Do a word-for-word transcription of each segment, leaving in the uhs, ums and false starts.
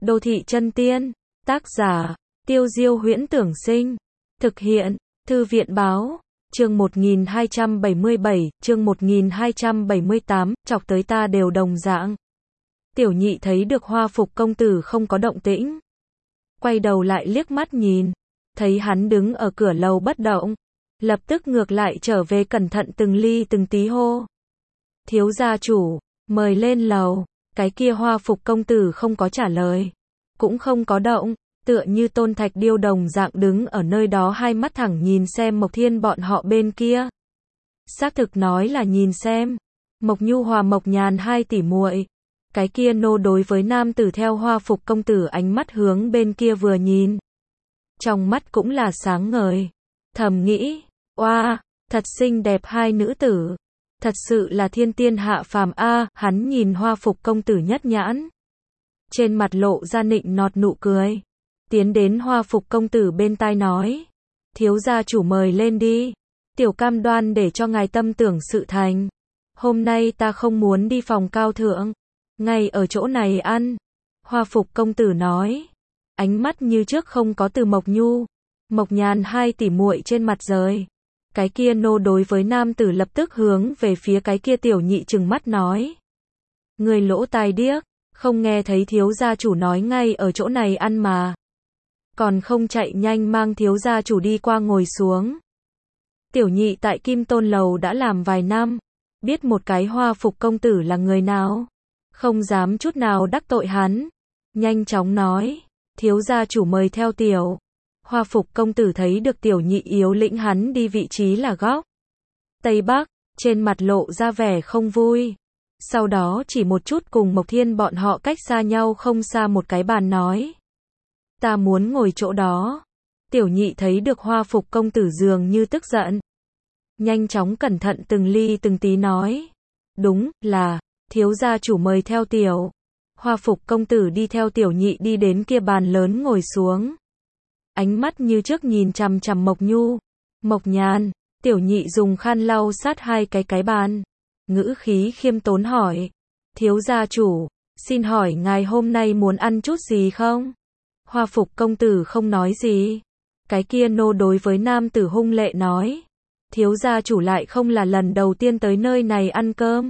Đô thị chân tiên, tác giả, Tiêu Diêu Huyễn Tưởng Sinh, thực hiện, Thư viện Báo, chương một nghìn hai trăm bảy mươi bảy, chương một nghìn hai trăm bảy mươi tám, chọc tới ta đều đồng dạng. Tiểu nhị thấy được Hoa Phục công tử không có động tĩnh. Quay đầu lại liếc mắt nhìn, thấy hắn đứng ở cửa lầu bất động. Lập tức ngược lại trở về cẩn thận từng ly từng tí hô. Thiếu gia chủ, mời lên lầu. Cái kia Hoa Phục công tử không có trả lời, cũng không có động, tựa như tôn thạch điêu đồng dạng đứng ở nơi đó, hai mắt thẳng nhìn xem Mộc Thiên bọn họ bên kia. Xác thực nói là nhìn xem. Mộc Nhu Hòa Mộc Nhàn hai tỷ muội. Cái kia nô đối với nam tử theo Hoa Phục công tử ánh mắt hướng bên kia vừa nhìn. Trong mắt cũng là sáng ngời. Thầm nghĩ, oa, thật xinh đẹp hai nữ tử. Thật sự là thiên tiên hạ phàm a, hắn nhìn Hoa Phục công tử nhất nhãn. Trên mặt lộ ra nịnh nọt nụ cười. Tiến đến Hoa Phục công tử bên tai nói. Thiếu gia chủ mời lên đi. Tiểu cam đoan để cho ngài tâm tưởng sự thành. Hôm nay ta không muốn đi phòng cao thượng. Ngay ở chỗ này ăn. Hoa Phục công tử nói. Ánh mắt như trước không có từ Mộc Nhu, Mộc Nhàn hai tỷ muội trên mặt rời. Cái kia nô đối với nam tử lập tức hướng về phía cái kia tiểu nhị trừng mắt nói. Người lỗ tai điếc, không nghe thấy thiếu gia chủ nói ngay ở chỗ này ăn mà. Còn không chạy nhanh mang thiếu gia chủ đi qua ngồi xuống. Tiểu nhị tại Kim Tôn Lầu đã làm vài năm, biết một cái Hoa Phục công tử là người nào. Không dám chút nào đắc tội hắn. Nhanh chóng nói, thiếu gia chủ mời theo tiểu. Hoa Phục công tử thấy được tiểu nhị yếu lĩnh hắn đi vị trí là góc Tây Bắc, trên mặt lộ ra vẻ không vui. Sau đó chỉ một chút cùng Mộc Thiên bọn họ cách xa nhau không xa một cái bàn nói. Ta muốn ngồi chỗ đó. Tiểu nhị thấy được Hoa Phục công tử dường như tức giận. Nhanh chóng cẩn thận từng ly từng tí nói. Đúng, là, thiếu gia chủ mời theo tiểu. Hoa Phục công tử đi theo tiểu nhị đi đến kia bàn lớn ngồi xuống. Ánh mắt như trước nhìn chằm chằm Mộc Nhu, Mộc Nhàn. Tiểu nhị dùng khăn lau sát hai cái cái bàn. Ngữ khí khiêm tốn hỏi. Thiếu gia chủ, xin hỏi ngài hôm nay muốn ăn chút gì không? Hoa Phục công tử không nói gì. Cái kia nô đối với nam tử hung lệ nói. Thiếu gia chủ lại không là lần đầu tiên tới nơi này ăn cơm.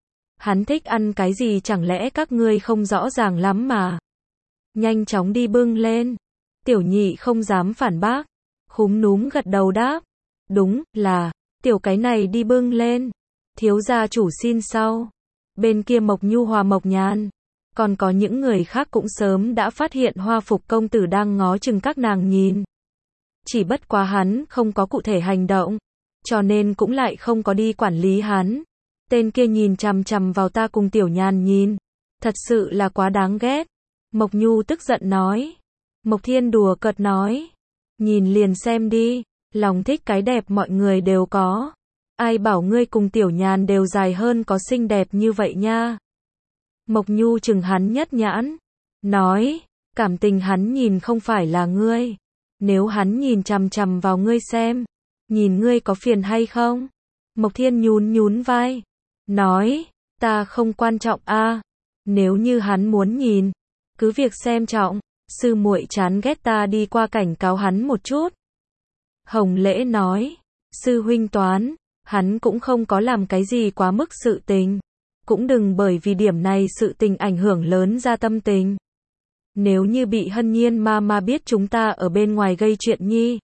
Hắn thích ăn cái gì chẳng lẽ các ngươi không rõ ràng lắm mà. Nhanh chóng đi bưng lên. Tiểu nhị không dám phản bác. Khúm núm gật đầu đáp. Đúng, là, tiểu cái này đi bưng lên. Thiếu gia chủ xin sau. Bên kia Mộc Nhu Hòa Mộc Nhàn. Còn có những người khác cũng sớm đã phát hiện Hoa Phục công tử đang ngó chừng các nàng nhìn. Chỉ bất quá hắn không có cụ thể hành động. Cho nên cũng lại không có đi quản lý hắn. Tên kia nhìn chằm chằm vào ta cùng tiểu nhàn nhìn. Thật sự là quá đáng ghét. Mộc Nhu tức giận nói. Mộc Thiên đùa cợt nói. Nhìn liền xem đi. Lòng thích cái đẹp mọi người đều có. Ai bảo ngươi cùng tiểu nhàn đều dài hơn có xinh đẹp như vậy nha. Mộc Nhu chừng hắn nhất nhãn. Nói. Cảm tình hắn nhìn không phải là ngươi. Nếu hắn nhìn chằm chằm vào ngươi xem. Nhìn ngươi có phiền hay không? Mộc Thiên nhún nhún vai. Nói. Ta không quan trọng a. Nếu như hắn muốn nhìn. Cứ việc xem trọng. Sư muội chán ghét ta đi qua cảnh cáo hắn một chút. Hồng Lễ nói. Sư huynh Toán. Hắn cũng không có làm cái gì quá mức sự tình. Cũng đừng bởi vì điểm này sự tình ảnh hưởng lớn ra tâm tình. Nếu như bị Hân Nhiên ma ma biết chúng ta ở bên ngoài gây chuyện nhi.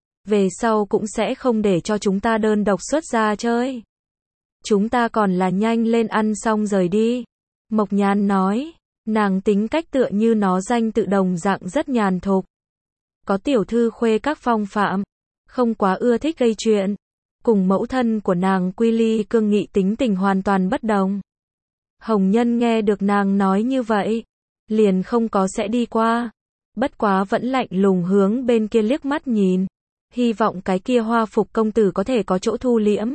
Về sau cũng sẽ không để cho chúng ta đơn độc xuất ra chơi. Chúng ta còn là nhanh lên ăn xong rời đi. Mộc Nhàn nói. Nàng tính cách tựa như nó danh tự đồng dạng rất nhàn thục. Có tiểu thư khuê các phong phạm. Không quá ưa thích gây chuyện. Cùng mẫu thân của nàng Quy Ly cương nghị tính tình hoàn toàn bất đồng. Hồng Nhân nghe được nàng nói như vậy. Liền không có sẽ đi qua. Bất quá vẫn lạnh lùng hướng bên kia liếc mắt nhìn. Hy vọng cái kia Hoa Phục công tử có thể có chỗ thu liễm.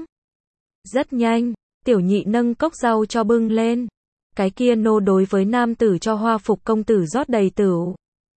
Rất nhanh. Tiểu nhị nâng cốc rau cho bưng lên. Cái kia nô đối với nam tử cho Hoa Phục công tử rót đầy tửu.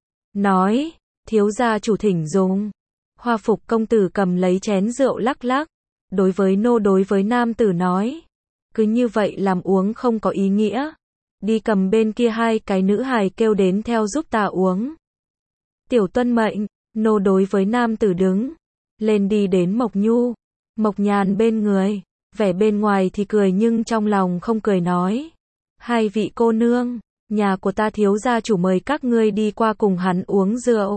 Nói. Thiếu gia chủ thỉnh dùng. Hoa Phục công tử cầm lấy chén rượu lắc lắc. Đối với nô đối với nam tử nói. Cứ như vậy làm uống không có ý nghĩa. đi cầm bên kia hai cái nữ hài kêu đến theo giúp ta uống. Tiểu tuân mệnh, nô đối với nam tử đứng lên đi đến Mộc Nhu, Mộc Nhàn bên người, vẻ bên ngoài thì cười nhưng trong lòng không cười nói. Hai vị cô nương, nhà của ta thiếu gia chủ mời các ngươi đi qua cùng hắn uống rượu.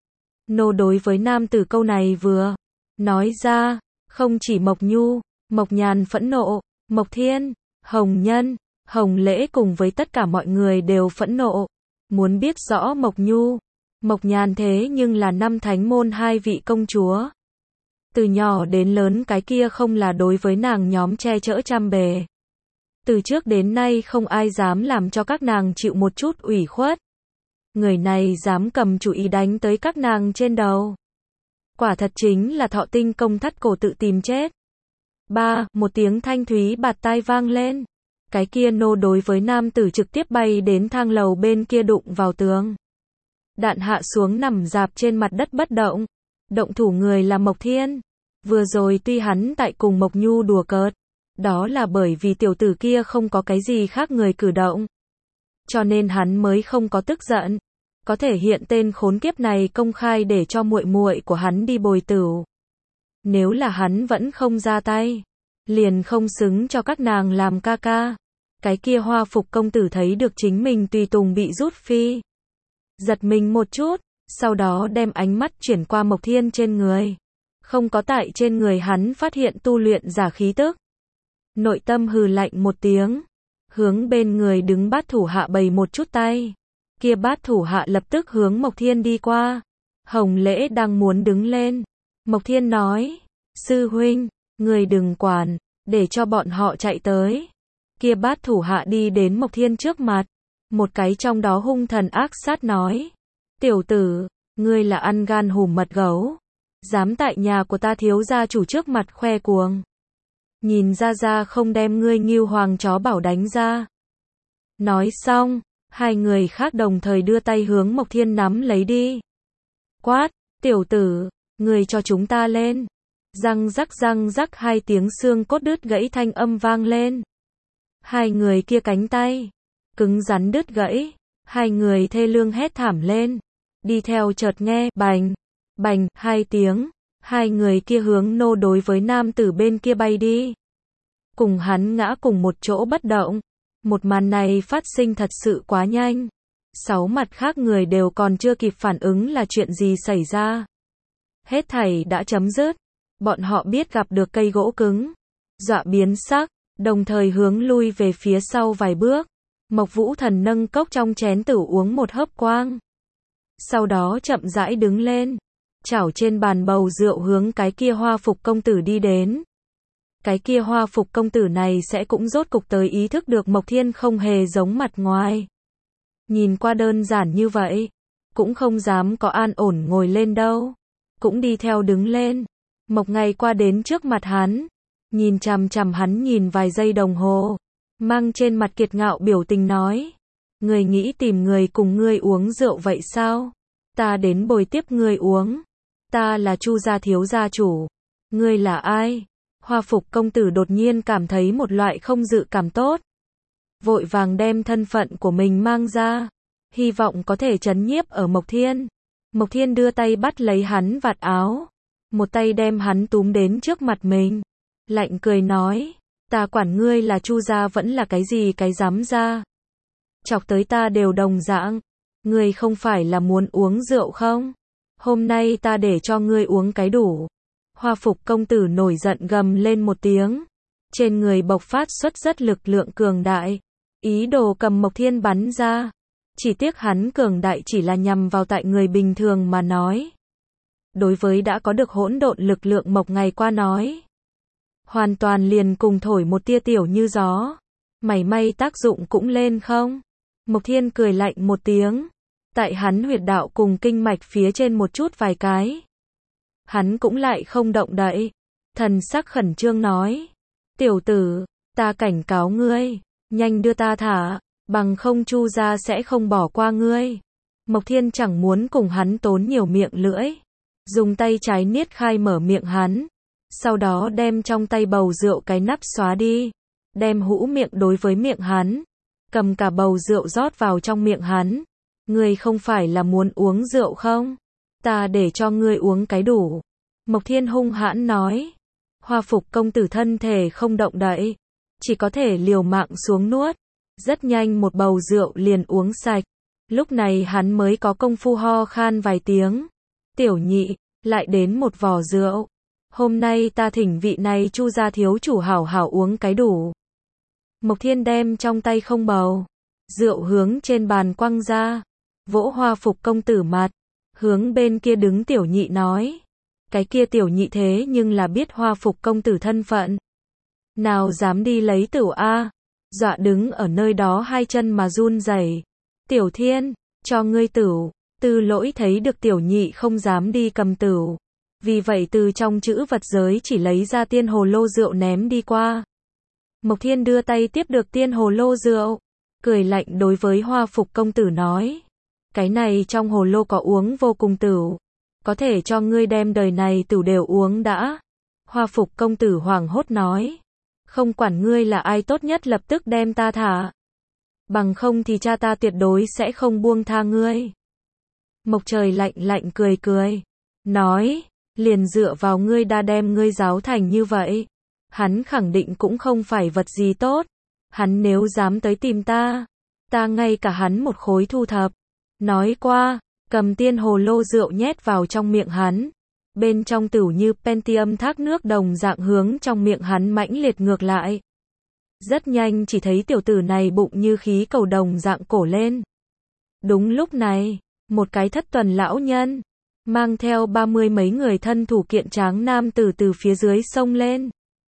Nô đối với nam tử câu này vừa nói ra, không chỉ Mộc Nhu, Mộc Nhàn phẫn nộ, Mộc Thiên, Hồng Nhân, Hồng Lễ cùng với tất cả mọi người đều phẫn nộ, muốn biết rõ Mộc Nhu, Mộc Nhàn thế nhưng là năm thánh môn hai vị công chúa. Từ nhỏ đến lớn cái kia không là đối với nàng nhóm che chở chăm bề. Từ trước đến nay không ai dám làm cho các nàng chịu một chút ủy khuất. Người này dám cầm chủ ý đánh tới các nàng trên đầu. Quả thật chính là thọ tinh công thắt cổ tự tìm chết. Ba, một tiếng thanh thúy bạt tai vang lên. Cái kia nô đối với nam tử trực tiếp bay đến thang lầu bên kia đụng vào tường. Đạn hạ xuống nằm dạp trên mặt đất bất động. Động thủ người là Mộc Thiên. Vừa rồi tuy hắn tại cùng Mộc Nhu đùa cợt, đó là bởi vì tiểu tử kia không có cái gì khác người cử động. Cho nên hắn mới không có tức giận. Có thể hiện tên khốn kiếp này công khai để cho muội muội của hắn đi bồi tửu. Nếu là hắn vẫn không ra tay, liền không xứng cho các nàng làm ca ca. Cái kia Hoa Phục công tử thấy được chính mình tùy tùng bị rút phi. Giật mình một chút, sau đó đem ánh mắt chuyển qua Mộc Thiên trên người. Không có tại trên người hắn phát hiện tu luyện giả khí tức. Nội tâm hừ lạnh một tiếng, hướng bên người đứng bát thủ hạ bày một chút tay. Kia bát thủ hạ lập tức hướng Mộc Thiên đi qua. Hồng Lễ đang muốn đứng lên. Mộc Thiên nói, sư huynh, người đừng quản, để cho bọn họ chạy tới. Kia bát thủ hạ đi đến Mộc Thiên trước mặt. Một cái trong đó hung thần ác sát nói, tiểu tử, ngươi là ăn gan hùm mật gấu. Dám tại nhà của ta thiếu gia chủ trước mặt khoe cuồng. Nhìn ra ra không đem ngươi Ngưu Hoàng chó bảo đánh ra. Nói xong, hai người khác đồng thời đưa tay hướng Mộc Thiên nắm lấy đi. Quát, tiểu tử, ngươi cho chúng ta lên. Răng rắc răng rắc hai tiếng xương cốt đứt gãy thanh âm vang lên. Hai người kia cánh tay cứng rắn đứt gãy, hai người thê lương hét thảm lên. Đi theo chợt nghe bành, bành hai tiếng, hai người kia hướng nô đối với nam tử bên kia bay đi. Cùng hắn ngã cùng một chỗ bất động. Một màn này phát sinh thật sự quá nhanh. Sáu mặt khác người đều còn chưa kịp phản ứng là chuyện gì xảy ra. Hết thảy đã chấm dứt. Bọn họ biết gặp được cây gỗ cứng, dọa biến sắc, đồng thời hướng lui về phía sau vài bước. Mộc Vũ Thần nâng cốc trong chén tử uống một hớp quang. Sau đó chậm rãi đứng lên, chảo trên bàn bầu rượu hướng cái kia Hoa Phục công tử đi đến. Cái kia Hoa Phục công tử này sẽ cũng rốt cục tới ý thức được Mộc Thiên không hề giống mặt ngoài. Nhìn qua đơn giản như vậy, cũng không dám có an ổn ngồi lên đâu. Cũng đi theo đứng lên. Mộc Ngày qua đến trước mặt hắn, nhìn chằm chằm hắn nhìn vài giây đồng hồ, mang trên mặt kiệt ngạo biểu tình nói, người nghĩ tìm người cùng ngươi uống rượu vậy sao? Ta đến bồi tiếp ngươi uống. Ta là Chu gia thiếu gia chủ. Ngươi là ai? Hoa Phục công tử đột nhiên cảm thấy một loại không dự cảm tốt. Vội vàng đem thân phận của mình mang ra, hy vọng có thể trấn nhiếp ở Mộc Thiên. Mộc Thiên đưa tay bắt lấy hắn vạt áo, một tay đem hắn túm đến trước mặt mình, lạnh cười nói, ta quản ngươi là Chu gia vẫn là cái gì cái dám ra. Chọc tới ta đều đồng dạng, ngươi không phải là muốn uống rượu không? Hôm nay ta để cho ngươi uống cái đủ. Hoa Phục công tử nổi giận gầm lên một tiếng, trên người bộc phát xuất rất lực lượng cường đại, ý đồ cầm Mộc Thiên bắn ra. Chỉ tiếc hắn cường đại chỉ là nhằm vào tại người bình thường mà nói. Đối với đã có được hỗn độn lực lượng Mộc Ngày qua nói, hoàn toàn liền cùng thổi một tia tiểu như gió, mảy may tác dụng cũng lên không. Mộc Thiên cười lạnh một tiếng, tại hắn huyệt đạo cùng kinh mạch phía trên một chút vài cái. Hắn cũng lại không động đậy, thần sắc khẩn trương nói, tiểu tử, ta cảnh cáo ngươi, nhanh đưa ta thả, bằng không Chu gia sẽ không bỏ qua ngươi. Mộc Thiên chẳng muốn cùng hắn tốn nhiều miệng lưỡi, dùng tay trái niết khai mở miệng hắn, sau đó đem trong tay bầu rượu cái nắp xóa đi, đem hũ miệng đối với miệng hắn, cầm cả bầu rượu rót vào trong miệng hắn. Ngươi không phải là muốn uống rượu không? Ta để cho ngươi uống cái đủ. Mộc Thiên hung hãn nói. Hoa Phục công tử thân thể không động đậy, chỉ có thể liều mạng xuống nuốt. Rất nhanh một bầu rượu liền uống sạch. Lúc này hắn mới có công phu ho khan vài tiếng. Tiểu nhị, lại đến một vò rượu. Hôm nay ta thỉnh vị này Chu gia thiếu chủ hảo hảo uống cái đủ. Mộc Thiên đem trong tay không bầu rượu hướng trên bàn quăng ra, vỗ Hoa Phục công tử mặt, hướng bên kia đứng tiểu nhị nói. Cái kia tiểu nhị thế nhưng là biết Hoa Phục công tử thân phận. Nào dám đi lấy tửu a, dọa đứng ở nơi đó hai chân mà run rẩy. Tiểu Thiên, cho ngươi tửu. Tư Lỗi thấy được tiểu nhị không dám đi cầm tửu, vì vậy từ trong chữ vật giới chỉ lấy ra tiên hồ lô rượu ném đi qua. Mộc Thiên đưa tay tiếp được tiên hồ lô rượu, cười lạnh đối với Hoa Phục công tử nói. Cái này trong hồ lô có uống vô cùng tửu, có thể cho ngươi đem đời này tửu đều uống đã. Hoa Phục công tử hoảng hốt nói. Không quản ngươi là ai, tốt nhất lập tức đem ta thả. Bằng không thì cha ta tuyệt đối sẽ không buông tha ngươi. Mộc Trời lạnh lạnh cười cười, nói, liền dựa vào ngươi đã đem ngươi giáo thành như vậy. Hắn khẳng định cũng không phải vật gì tốt. Hắn nếu dám tới tìm ta, ta ngay cả hắn một khối thu thập. Nói qua, cầm tiên hồ lô rượu nhét vào trong miệng hắn. Bên trong tửu như Pentium thác nước đồng dạng hướng trong miệng hắn mãnh liệt ngược lại. Rất nhanh chỉ thấy tiểu tử này bụng như khí cầu đồng dạng cổ lên. Đúng lúc này, một cái thất tuần lão nhân, mang theo ba mươi mấy người thân thủ kiện tráng nam tử từ phía dưới sông lên.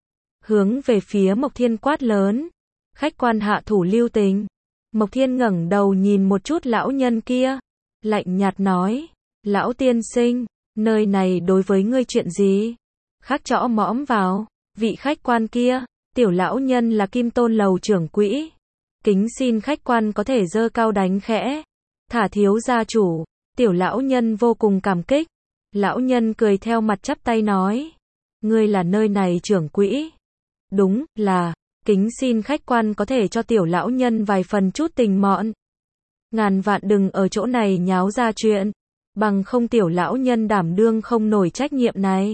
Hướng về phía Mộc Thiên quát lớn. Khách quan hạ thủ lưu tình. Mộc Thiên ngẩng đầu nhìn một chút lão nhân kia, lạnh nhạt nói. Lão tiên sinh, nơi này đối với ngươi chuyện gì? Khắc chõ mõm vào. Vị khách quan kia, tiểu lão nhân là Kim Tôn lầu trưởng quỹ. Kính xin khách quan có thể giơ cao đánh khẽ. Thả thiếu gia chủ. Tiểu lão nhân vô cùng cảm kích. Lão nhân cười theo mặt chắp tay nói. Ngươi là nơi này trưởng quỹ? Đúng, là. Kính xin khách quan có thể cho tiểu lão nhân vài phần chút tình mọn. Ngàn vạn đừng ở chỗ này nháo ra chuyện. Bằng không tiểu lão nhân đảm đương không nổi trách nhiệm này.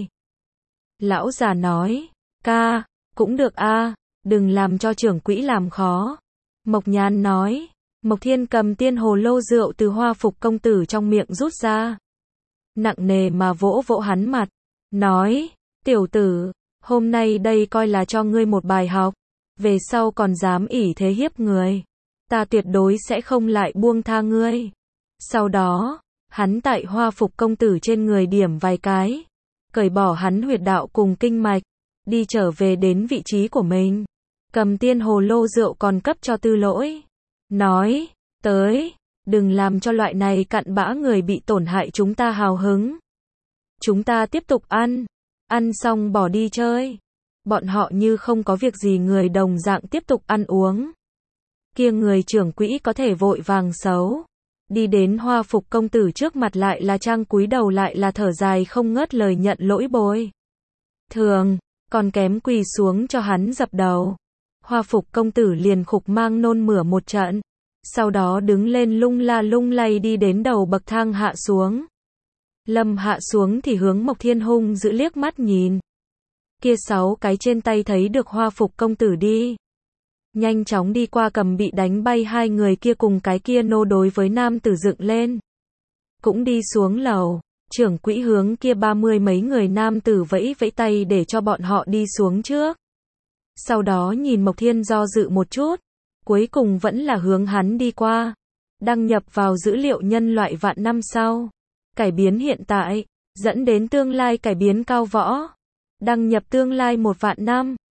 Lão già nói. Ca, cũng được a, đừng làm cho trưởng quỹ làm khó. Mộc Nhàn nói. Mộc Thiên cầm tiên hồ lô rượu từ Hoa Phục công tử trong miệng rút ra. Nặng nề mà vỗ vỗ hắn mặt. Nói. Tiểu tử, hôm nay đây coi là cho ngươi một bài học. Về sau còn dám ỷ thế hiếp người, ta tuyệt đối sẽ không lại buông tha ngươi. Sau đó, hắn tại Hoa Phục công tử trên người điểm vài cái, cởi bỏ hắn huyệt đạo cùng kinh mạch, đi trở về đến vị trí của mình. Cầm tiên hồ lô rượu còn cấp cho Tư Lỗi. Nói, tới, đừng làm cho loại này cặn bã người bị tổn hại chúng ta hào hứng. Chúng ta tiếp tục ăn, ăn xong bỏ đi chơi. Bọn họ như không có việc gì người đồng dạng tiếp tục ăn uống. Kia người trưởng quỹ có thể vội vàng xấu. Đi đến Hoa Phục công tử trước mặt lại là trang cúi đầu lại là thở dài không ngớt lời nhận lỗi bồi thường, còn kém quỳ xuống cho hắn dập đầu. Hoa Phục công tử liền khục mang nôn mửa một trận. Sau đó đứng lên lung la lung lay đi đến đầu bậc thang hạ xuống. Lâm hạ xuống thì hướng Mộc Thiên hung giữ liếc mắt nhìn. Kia sáu cái trên tay thấy được Hoa Phục công tử đi. Nhanh chóng đi qua cầm bị đánh bay hai người kia cùng cái kia nô đối với nam tử dựng lên. Cũng đi xuống lầu, trưởng quỹ hướng kia ba mươi mấy người nam tử vẫy vẫy tay để cho bọn họ đi xuống trước. Sau đó nhìn Mộc Thiên do dự một chút, cuối cùng vẫn là hướng hắn đi qua. Đăng nhập vào dữ liệu nhân loại vạn năm sau. Cải biến hiện tại, dẫn đến tương lai cải biến cao võ. Đăng nhập tương lai một vạn năm.